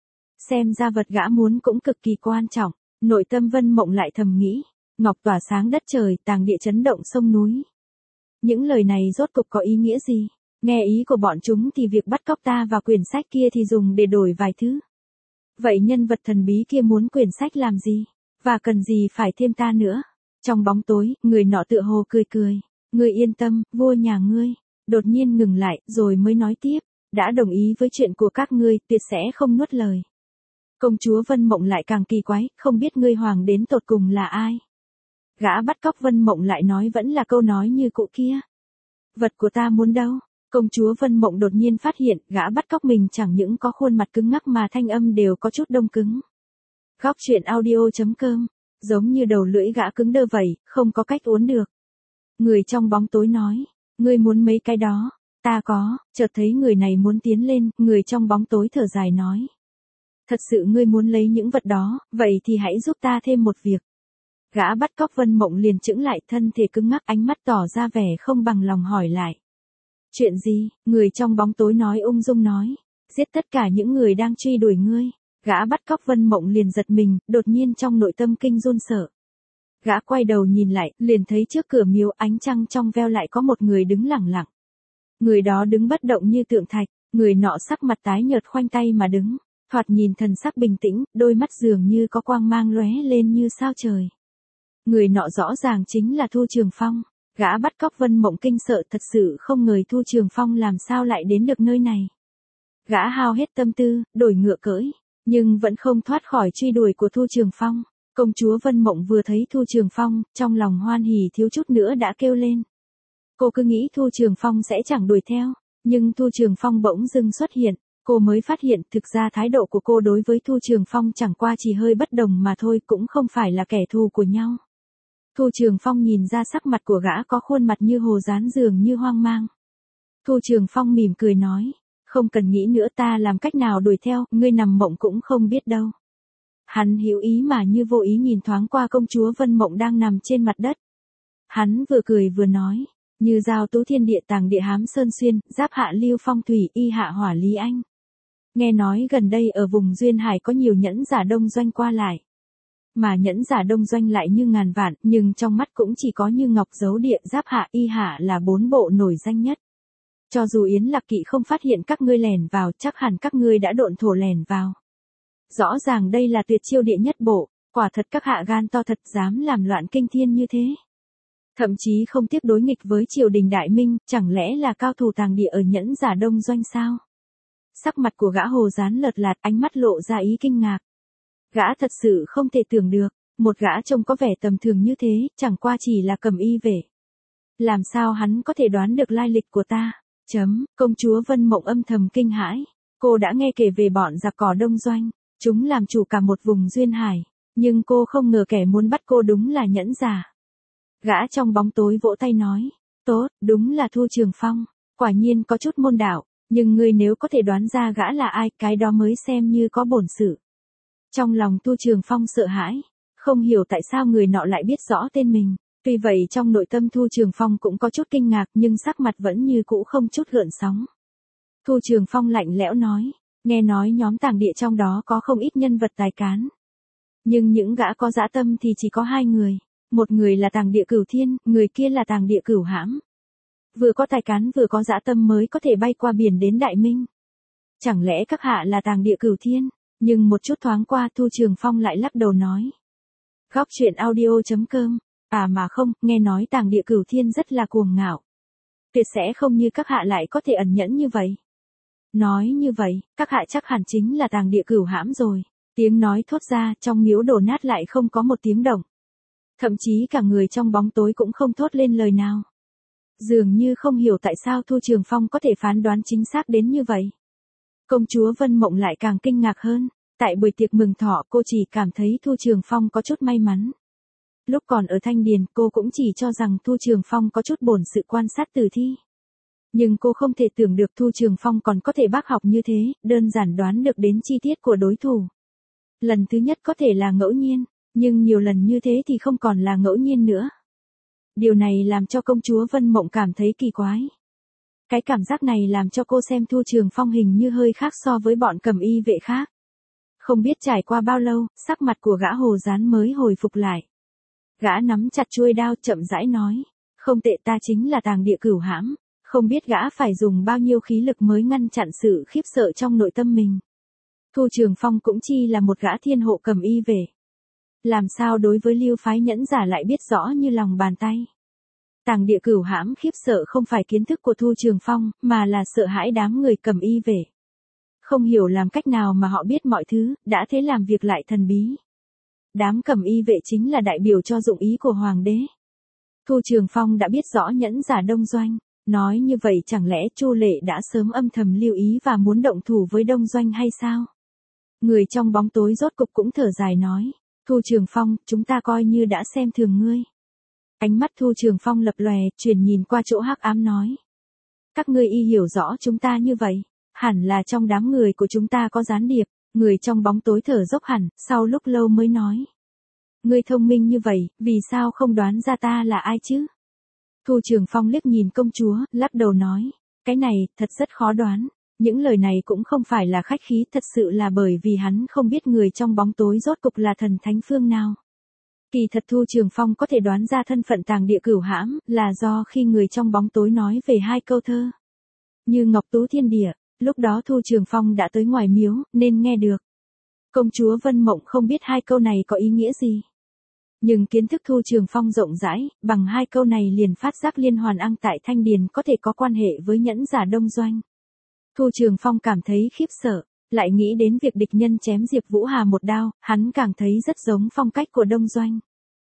Xem ra vật gã muốn cũng cực kỳ quan trọng. Nội tâm Vân Mộng lại thầm nghĩ. Ngọc tỏa sáng đất trời, tàng địa chấn động sông núi. Những lời này rốt cục có ý nghĩa gì? Nghe ý của bọn chúng thì việc bắt cóc ta và quyển sách kia thì dùng để đổi vài thứ. Vậy nhân vật thần bí kia muốn quyển sách làm gì? Và cần gì phải thêm ta nữa? Trong bóng tối, người nọ tựa hồ cười cười. Ngươi yên tâm, vua nhà ngươi. Đột nhiên ngừng lại, rồi mới nói tiếp. Đã đồng ý với chuyện của các ngươi, tuyệt sẽ không nuốt lời. Công chúa Vân Mộng lại càng kỳ quái, không biết ngươi hoàng đến tột cùng là ai? Gã bắt cóc Vân Mộng lại nói vẫn là câu nói như cũ kia. Vật của ta muốn đâu? Công chúa Vân Mộng đột nhiên phát hiện, gã bắt cóc mình chẳng những có khuôn mặt cứng ngắc mà thanh âm đều có chút đông cứng. Góc chuyện audio.com, giống như đầu lưỡi gã cứng đơ vậy, không có cách uốn được. Người trong bóng tối nói, ngươi muốn mấy cái đó? Ta có, chợt thấy người này muốn tiến lên, người trong bóng tối thở dài nói. Thật sự ngươi muốn lấy những vật đó, vậy thì hãy giúp ta thêm một việc. Gã bắt cóc Vân Mộng liền chững lại, thân thể cứng ngắc, ánh mắt tỏ ra vẻ không bằng lòng hỏi lại. Chuyện gì? Người trong bóng tối nói ung dung nói. Giết tất cả những người đang truy đuổi ngươi. Gã bắt cóc Vân Mộng liền giật mình, đột nhiên trong nội tâm kinh run sợ. Gã quay đầu nhìn lại, liền thấy trước cửa miếu ánh trăng trong veo lại có một người đứng lẳng lặng. Người đó đứng bất động như tượng thạch, người nọ sắc mặt tái nhợt khoanh tay mà đứng. Thoạt nhìn thần sắc bình tĩnh, đôi mắt dường như có quang mang lóe lên như sao trời. Người nọ rõ ràng chính là Thu Trường Phong. Gã bắt cóc Vân Mộng kinh sợ, thật sự không ngờ Thu Trường Phong làm sao lại đến được nơi này. Gã hao hết tâm tư, đổi ngựa cưỡi, nhưng vẫn không thoát khỏi truy đuổi của Thu Trường Phong. Công chúa Vân Mộng vừa thấy Thu Trường Phong, trong lòng hoan hỉ thiếu chút nữa đã kêu lên. Cô cứ nghĩ Thu Trường Phong sẽ chẳng đuổi theo, Nhưng Thu Trường Phong bỗng dưng xuất hiện, cô mới phát hiện thực ra thái độ của cô đối với Thu Trường Phong chẳng qua chỉ hơi bất đồng mà thôi, cũng không phải là kẻ thù của nhau. Thu Trường Phong nhìn ra sắc mặt của gã có khuôn mặt như hồ dán dường như hoang mang. Thu Trường Phong mỉm cười nói, không cần nghĩ nữa, ta làm cách nào đuổi theo, ngươi nằm mộng cũng không biết đâu. Hắn hữu ý mà như vô ý nhìn thoáng qua công chúa Vân Mộng đang nằm trên mặt đất. Hắn vừa cười vừa nói, như giao tú thiên địa tàng địa hám sơn xuyên, giáp hạ lưu phong thủy y hạ hỏa lý anh. Nghe nói gần đây ở vùng Duyên Hải có nhiều nhẫn giả đông doanh qua lại. Mà nhẫn giả đông doanh lại như ngàn vạn, nhưng trong mắt cũng chỉ có như ngọc dấu địa, giáp hạ y hạ là 4 bộ nổi danh nhất. Cho dù Yến Lạc Kỵ không phát hiện các ngươi lẻn vào, chắc hẳn các ngươi đã độn thổ lẻn vào. Rõ ràng đây là tuyệt chiêu địa nhất bộ, quả thật các hạ gan to thật, dám làm loạn kinh thiên như thế. Thậm chí không tiếc đối nghịch với triều đình Đại Minh, chẳng lẽ là cao thủ tàng địa ở nhẫn giả đông doanh sao? Sắc mặt của gã hồ dán lợt lạt, ánh mắt lộ ra ý kinh ngạc. Gã thật sự không thể tưởng được, một gã trông có vẻ tầm thường như thế, chẳng qua chỉ là cầm y về. Làm sao hắn có thể đoán được lai lịch của ta? Công chúa Vân Mộng âm thầm kinh hãi. Cô đã nghe kể về bọn giặc cỏ đông doanh, chúng làm chủ cả một vùng Duyên Hải, nhưng cô không ngờ kẻ muốn bắt cô đúng là nhẫn giả. Gã trong bóng tối vỗ tay nói, tốt, đúng là Thu Trường Phong, quả nhiên có chút môn đạo, nhưng ngươi nếu có thể đoán ra gã là ai, cái đó mới xem như có bổn sự. Trong lòng Thu Trường Phong sợ hãi, không hiểu tại sao người nọ lại biết rõ tên mình. Tuy vậy trong nội tâm Thu Trường Phong cũng có chút kinh ngạc, nhưng sắc mặt vẫn như cũ không chút gợn sóng. Thu Trường Phong lạnh lẽo nói, nghe nói nhóm tàng địa trong đó có không ít nhân vật tài cán. Nhưng những gã có dã tâm thì chỉ có 2 người, một người là tàng địa Cửu Thiên, người kia là tàng địa Cửu Hãm. Vừa có tài cán vừa có dã tâm mới có thể bay qua biển đến Đại Minh. Chẳng lẽ các hạ là tàng địa Cửu Thiên? Nhưng một chút thoáng qua Thu Trường Phong lại lắc đầu nói. Góc truyện audio.com, mà không, nghe nói tàng địa Cửu Thiên rất là cuồng ngạo. Tuyệt sẽ không như các hạ lại có thể ẩn nhẫn như vậy. Nói như vậy, các hạ chắc hẳn chính là tàng địa Cửu Hãm rồi. Tiếng nói thốt ra, trong miếu đổ nát lại không có một tiếng động. Thậm chí cả người trong bóng tối cũng không thốt lên lời nào. Dường như không hiểu tại sao Thu Trường Phong có thể phán đoán chính xác đến như vậy. Công chúa Vân Mộng lại càng kinh ngạc hơn. Tại buổi tiệc mừng thọ cô chỉ cảm thấy Thu Trường Phong có chút may mắn. Lúc còn ở Thanh Điền cô cũng chỉ cho rằng Thu Trường Phong có chút bổn sự quan sát tử thi. Nhưng cô không thể tưởng được Thu Trường Phong còn có thể bác học như thế, đơn giản đoán được đến chi tiết của đối thủ. Lần thứ nhất có thể là ngẫu nhiên, nhưng nhiều lần như thế thì không còn là ngẫu nhiên nữa. Điều này làm cho công chúa Vân Mộng cảm thấy kỳ quái. Cái cảm giác này làm cho cô xem Thu Trường Phong hình như hơi khác so với bọn cầm y vệ khác. Không biết trải qua bao lâu, sắc mặt của gã hồ dán mới hồi phục lại. Gã nắm chặt chuôi đao chậm rãi nói, không tệ, ta chính là tàng địa Cửu Hãm, không biết gã phải dùng bao nhiêu khí lực mới ngăn chặn sự khiếp sợ trong nội tâm mình. Thu Trường Phong cũng chi là một gã thiên hộ cầm y về. Làm sao đối với lưu phái nhẫn giả lại biết rõ như lòng bàn tay. Tàng địa Cửu Hãm khiếp sợ không phải kiến thức của Thu Trường Phong, mà là sợ hãi đám người cầm y về. Không hiểu làm cách nào mà họ biết mọi thứ, đã thế làm việc lại thần bí. Đám cầm y vệ chính là đại biểu cho dụng ý của Hoàng đế. Thu Trường Phong đã biết rõ nhẫn giả đông doanh, nói như vậy chẳng lẽ Chu Lệ đã sớm âm thầm lưu ý và muốn động thủ với đông doanh hay sao? Người trong bóng tối rốt cục cũng thở dài nói, Thu Trường Phong, chúng ta coi như đã xem thường ngươi. Ánh mắt Thu Trường Phong lập lòe, chuyển nhìn qua chỗ hắc ám nói. Các ngươi y hiểu rõ chúng ta như vậy, hẳn là trong đám người của chúng ta có gián điệp. Người trong bóng tối thở dốc hẳn, sau lúc lâu mới nói. Ngươi thông minh như vậy, vì sao không đoán ra ta là ai chứ? Thu Trường Phong liếc nhìn công chúa, lắc đầu nói. Cái này, thật rất khó đoán. Những lời này cũng không phải là khách khí, thật sự là bởi vì hắn không biết người trong bóng tối rốt cục là thần thánh phương nào. Kỳ thật Thu Trường Phong có thể đoán ra thân phận tàng địa Cửu Hãm, là do khi người trong bóng tối nói về 2 câu thơ. Như ngọc tú thiên địa. Lúc đó Thu Trường Phong đã tới ngoài miếu, nên nghe được. Công chúa Vân Mộng không biết 2 câu này có ý nghĩa gì. Nhưng kiến thức Thu Trường Phong rộng rãi, bằng 2 câu này liền phát giác Liên Hoàn Ang tại Thanh Điền có thể có quan hệ với nhẫn giả đông doanh. Thu Trường Phong cảm thấy khiếp sợ, lại nghĩ đến việc địch nhân chém Diệp Vũ Hà một đao, hắn càng thấy rất giống phong cách của đông doanh.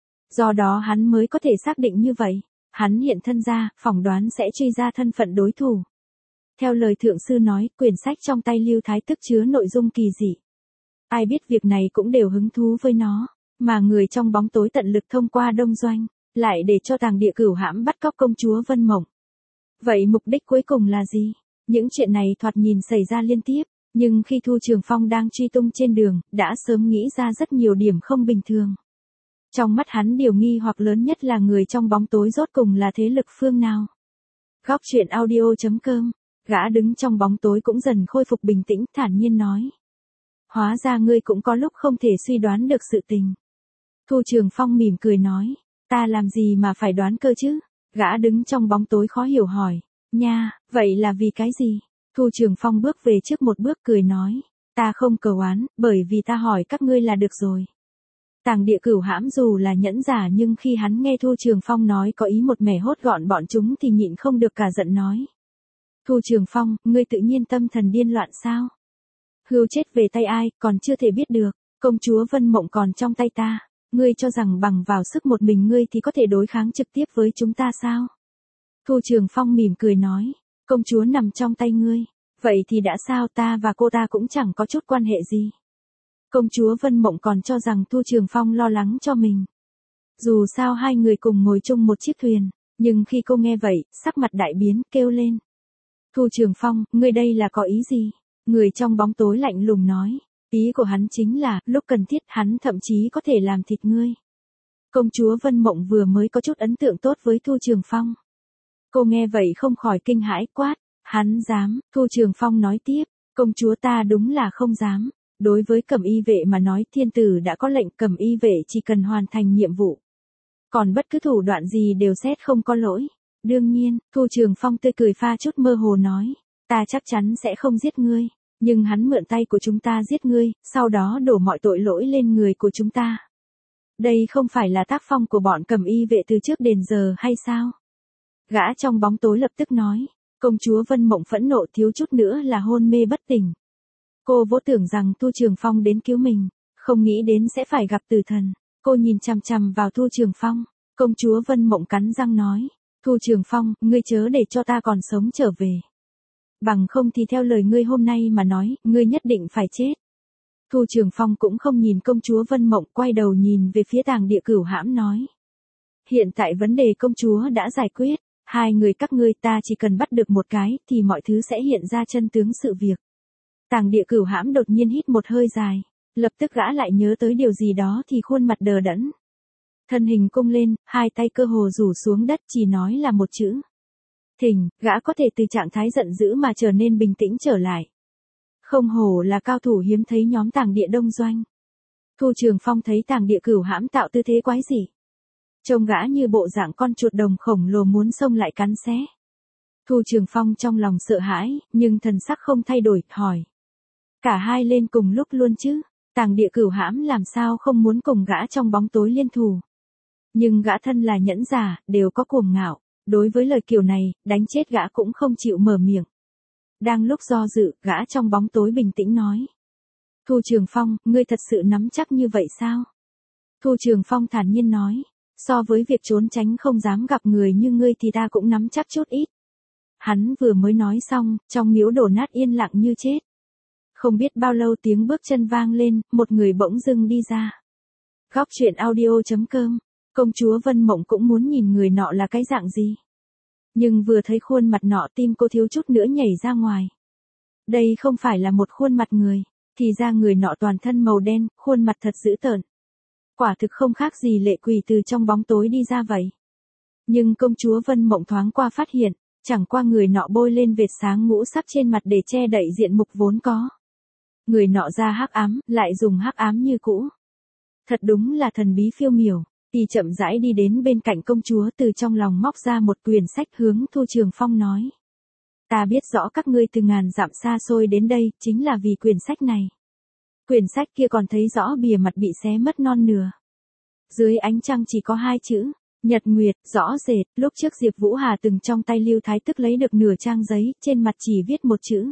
Do đó hắn mới có thể xác định như vậy. Hắn hiện thân ra, phỏng đoán sẽ truy ra thân phận đối thủ. Theo lời thượng sư nói, quyển sách trong tay Lưu Thái tức chứa nội dung kỳ dị. Ai biết việc này cũng đều hứng thú với nó, mà người trong bóng tối tận lực thông qua Đông Doanh, lại để cho Tàng Địa Cửu hãm bắt cóc công chúa Vân Mộng. Vậy mục đích cuối cùng là gì? Những chuyện này thoạt nhìn xảy ra liên tiếp, nhưng khi Thu Trường Phong đang truy tung trên đường, đã sớm nghĩ ra rất nhiều điểm không bình thường. Trong mắt hắn điều nghi hoặc lớn nhất là người trong bóng tối rốt cùng là thế lực phương nào. Góc truyện audio.com, gã đứng trong bóng tối cũng dần khôi phục bình tĩnh, thản nhiên nói. Hóa ra ngươi cũng có lúc không thể suy đoán được sự tình. Thu Trường Phong mỉm cười nói, ta làm gì mà phải đoán cơ chứ? Gã đứng trong bóng tối khó hiểu hỏi, nha, vậy là vì cái gì? Thu Trường Phong bước về trước một bước cười nói, ta không cầu oán, bởi vì ta hỏi các ngươi là được rồi. Tàng Địa Cửu hãm dù là nhẫn giả nhưng khi hắn nghe Thu Trường Phong nói có ý một mẻ hốt gọn bọn chúng thì nhịn không được cả giận nói. Thu Trường Phong, ngươi tự nhiên tâm thần điên loạn sao? Hưu chết về tay ai, còn chưa thể biết được, công chúa Vân Mộng còn trong tay ta, ngươi cho rằng bằng vào sức một mình ngươi thì có thể đối kháng trực tiếp với chúng ta sao? Thu Trường Phong mỉm cười nói, công chúa nằm trong tay ngươi, vậy thì đã sao, ta và cô ta cũng chẳng có chút quan hệ gì. Công chúa Vân Mộng còn cho rằng Thu Trường Phong lo lắng cho mình. Dù sao hai người cùng ngồi chung một chiếc thuyền, nhưng khi cô nghe vậy, sắc mặt đại biến, kêu lên. Thu Trường Phong, ngươi đây là có ý gì? Người trong bóng tối lạnh lùng nói, ý của hắn chính là, lúc cần thiết hắn thậm chí có thể làm thịt ngươi. Công chúa Vân Mộng vừa mới có chút ấn tượng tốt với Thu Trường Phong. Cô nghe vậy không khỏi kinh hãi quát, hắn dám, Thu Trường Phong nói tiếp, công chúa ta đúng là không dám. Đối với Cẩm Y vệ mà nói, thiên tử đã có lệnh, Cẩm Y vệ chỉ cần hoàn thành nhiệm vụ. Còn bất cứ thủ đoạn gì đều xét không có lỗi. Đương nhiên, Thu Trường Phong tươi cười pha chút mơ hồ nói, ta chắc chắn sẽ không giết ngươi, nhưng hắn mượn tay của chúng ta giết ngươi, sau đó đổ mọi tội lỗi lên người của chúng ta. Đây không phải là tác phong của bọn Cẩm Y vệ từ trước đến giờ hay sao? Gã trong bóng tối lập tức nói, công chúa Vân Mộng phẫn nộ thiếu chút nữa là hôn mê bất tỉnh. Cô vốn tưởng rằng Thu Trường Phong đến cứu mình, không nghĩ đến sẽ phải gặp tử thần. Cô nhìn chằm chằm vào Thu Trường Phong, công chúa Vân Mộng cắn răng nói, Thu Trường Phong, ngươi chớ để cho ta còn sống trở về. Bằng không thì theo lời ngươi hôm nay mà nói, ngươi nhất định phải chết. Thu Trường Phong cũng không nhìn công chúa Vân Mộng, quay đầu nhìn về phía Tàng Địa Cửu hãm nói. Hiện tại vấn đề công chúa đã giải quyết, hai người các ngươi ta chỉ cần bắt được một cái thì mọi thứ sẽ hiện ra chân tướng sự việc. Tàng Địa Cửu hãm đột nhiên hít một hơi dài, lập tức gã lại nhớ tới điều gì đó thì khuôn mặt đờ đẫn. Thân hình cung lên, hai tay cơ hồ rủ xuống đất chỉ nói là một chữ. Thình, gã có thể từ trạng thái giận dữ mà trở nên bình tĩnh trở lại. Không hổ là cao thủ hiếm thấy nhóm Tàng Địa Đông Doanh. Thu Trường Phong thấy Tàng Địa Cửu hãm tạo tư thế quái dị. Trông gã như bộ dạng con chuột đồng khổng lồ muốn xông lại cắn xé. Thu Trường Phong trong lòng sợ hãi, nhưng thần sắc không thay đổi, hỏi. Cả hai lên cùng lúc luôn chứ, Tàng Địa Cửu hãm làm sao không muốn cùng gã trong bóng tối liên thù. Nhưng gã thân là nhẫn giả, đều có cuồng ngạo, đối với lời kiểu này, đánh chết gã cũng không chịu mở miệng. Đang lúc do dự, gã trong bóng tối bình tĩnh nói. Thu Trường Phong, ngươi thật sự nắm chắc như vậy sao? Thu Trường Phong thản nhiên nói, so với việc trốn tránh không dám gặp người như ngươi thì ta cũng nắm chắc chút ít. Hắn vừa mới nói xong, trong miếu đổ nát yên lặng như chết. Không biết bao lâu tiếng bước chân vang lên, một người bỗng dưng đi ra. Góc truyện audio.com, công chúa Vân Mộng cũng muốn nhìn người nọ là cái dạng gì. Nhưng vừa thấy khuôn mặt nọ tim cô thiếu chút nữa nhảy ra ngoài. Đây không phải là một khuôn mặt người, thì ra người nọ toàn thân màu đen, khuôn mặt thật dữ tợn. Quả thực không khác gì lệ quỷ từ trong bóng tối đi ra vậy. Nhưng công chúa Vân Mộng thoáng qua phát hiện, chẳng qua người nọ bôi lên vệt sáng ngũ sắc trên mặt để che đậy diện mục vốn có. Người nọ ra hắc ám, lại dùng hắc ám như cũ. Thật đúng là thần bí phiêu miểu, thì chậm rãi đi đến bên cạnh công chúa, từ trong lòng móc ra một quyển sách hướng Thu Trường Phong nói. Ta biết rõ các ngươi từ ngàn dặm xa xôi đến đây, chính là vì quyển sách này. Quyển sách kia còn thấy rõ bìa mặt bị xé mất non nửa. Dưới ánh trăng chỉ có hai chữ, Nhật Nguyệt, rõ rệt, lúc trước Diệp Vũ Hà từng trong tay Lưu Thái Tức lấy được nửa trang giấy, trên mặt chỉ viết một chữ.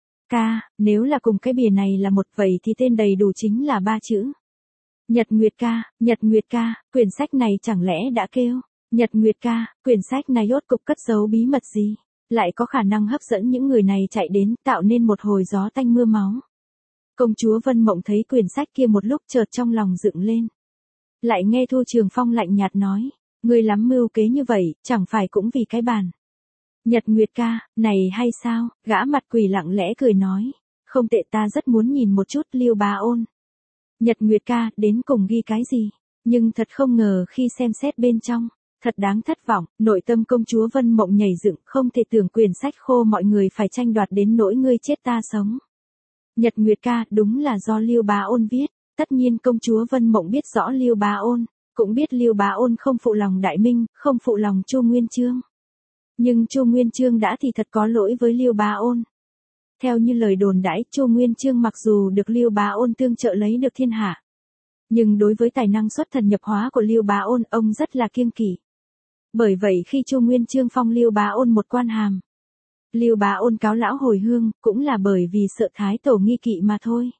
Ca, nếu là cùng cái bìa này là một vậy thì tên đầy đủ chính là ba chữ. Nhật Nguyệt ca, quyển sách này chẳng lẽ đã kêu, Nhật Nguyệt ca, quyển sách này rốt cục cất giấu bí mật gì? lại có khả năng hấp dẫn những người này chạy đến, tạo nên một hồi gió tanh mưa máu. Công chúa Vân Mộng thấy quyển sách kia một lúc chợt trong lòng dựng lên. Lại nghe Thu Trường Phong lạnh nhạt nói, ngươi lắm mưu kế như vậy, chẳng phải cũng vì cái bàn. Nhật Nguyệt ca, này hay sao, gã mặt quỷ lặng lẽ cười nói, không tệ, ta rất muốn nhìn một chút Lưu Bá Ôn. Nhật Nguyệt ca, đến cùng ghi cái gì, nhưng thật không ngờ khi xem xét bên trong, thật đáng thất vọng, nội tâm công chúa Vân Mộng nhảy dựng, không thể tưởng quyển sách khô mọi người phải tranh đoạt đến nỗi ngươi chết ta sống. Nhật Nguyệt ca, đúng là do Lưu Bá Ôn viết, tất nhiên công chúa Vân Mộng biết rõ Lưu Bá Ôn, cũng biết Lưu Bá Ôn không phụ lòng Đại Minh, không phụ lòng Chu Nguyên Chương. Nhưng Chu Nguyên Chương đã thì thật có lỗi với Lưu Bá Ôn. Theo như lời đồn đãi, Chu Nguyên Chương mặc dù được Lưu Bá Ôn tương trợ lấy được thiên hạ, nhưng đối với tài năng xuất thần nhập hóa của Lưu Bá Ôn, ông rất là kiêng kỵ. Bởi vậy khi Chu Nguyên Chương phong Lưu Bá Ôn một quan hàm, Lưu Bá Ôn cáo lão hồi hương, cũng là bởi vì sợ Thái tổ nghi kỵ mà thôi.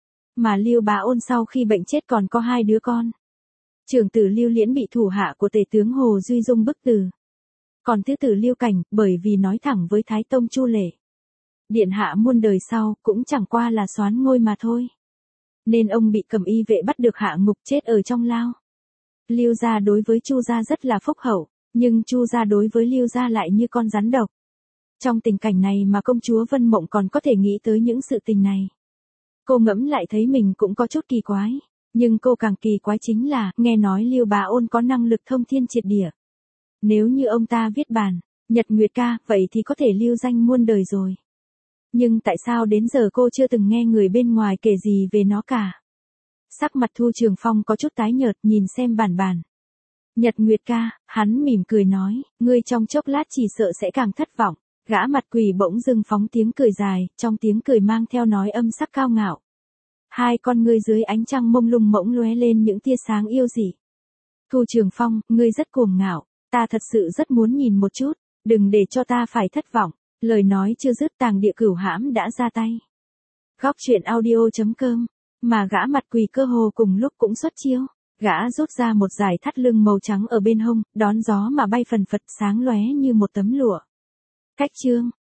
Mà Lưu Bá Ôn sau khi bệnh chết còn có 2 đứa con. Trưởng tử Lưu Liễn bị thủ hạ của tể tướng Hồ Duy Dung bức tử. Còn thứ tử Lưu Cảnh, bởi vì nói thẳng với Thái tông Chu Lệ, điện hạ muôn đời sau cũng chẳng qua là soán ngôi mà thôi. Nên ông bị Cẩm Y vệ bắt được hạ ngục, chết ở trong lao. Lưu gia đối với Chu gia rất là phúc hậu, nhưng Chu gia đối với Lưu gia lại như con rắn độc. Trong tình cảnh này mà công chúa Vân Mộng còn có thể nghĩ tới những sự tình này. Cô ngẫm lại thấy mình cũng có chút kỳ quái, nhưng cô càng kỳ quái chính là, nghe nói Lưu Bá Ôn có năng lực thông thiên triệt địa. Nếu như ông ta viết bản, Nhật Nguyệt ca, vậy thì có thể lưu danh muôn đời rồi. Nhưng tại sao đến giờ cô chưa từng nghe người bên ngoài kể gì về nó cả? Sắc mặt Thu Trường Phong có chút tái nhợt, nhìn xem bản. Nhật Nguyệt ca, hắn mỉm cười nói, ngươi trong chốc lát chỉ sợ sẽ càng thất vọng. Gã mặt quỷ bỗng dưng phóng tiếng cười dài, trong tiếng cười mang theo nói âm sắc cao ngạo. 2 con ngươi dưới ánh trăng mông lung mỗng lóe lên những tia sáng yêu dị. Thu Trường Phong, ngươi rất cuồng ngạo, ta thật sự rất muốn nhìn một chút, đừng để cho ta phải thất vọng. Lời nói chưa dứt, Tàng Địa Cửu Hãm đã ra tay. Góc truyện audio.com, mà gã mặt quỷ cơ hồ cùng lúc cũng xuất chiêu. Gã rút ra một dải thắt lưng màu trắng ở bên hông, đón gió mà bay phần phật, sáng lóe như một tấm lụa. Cách chương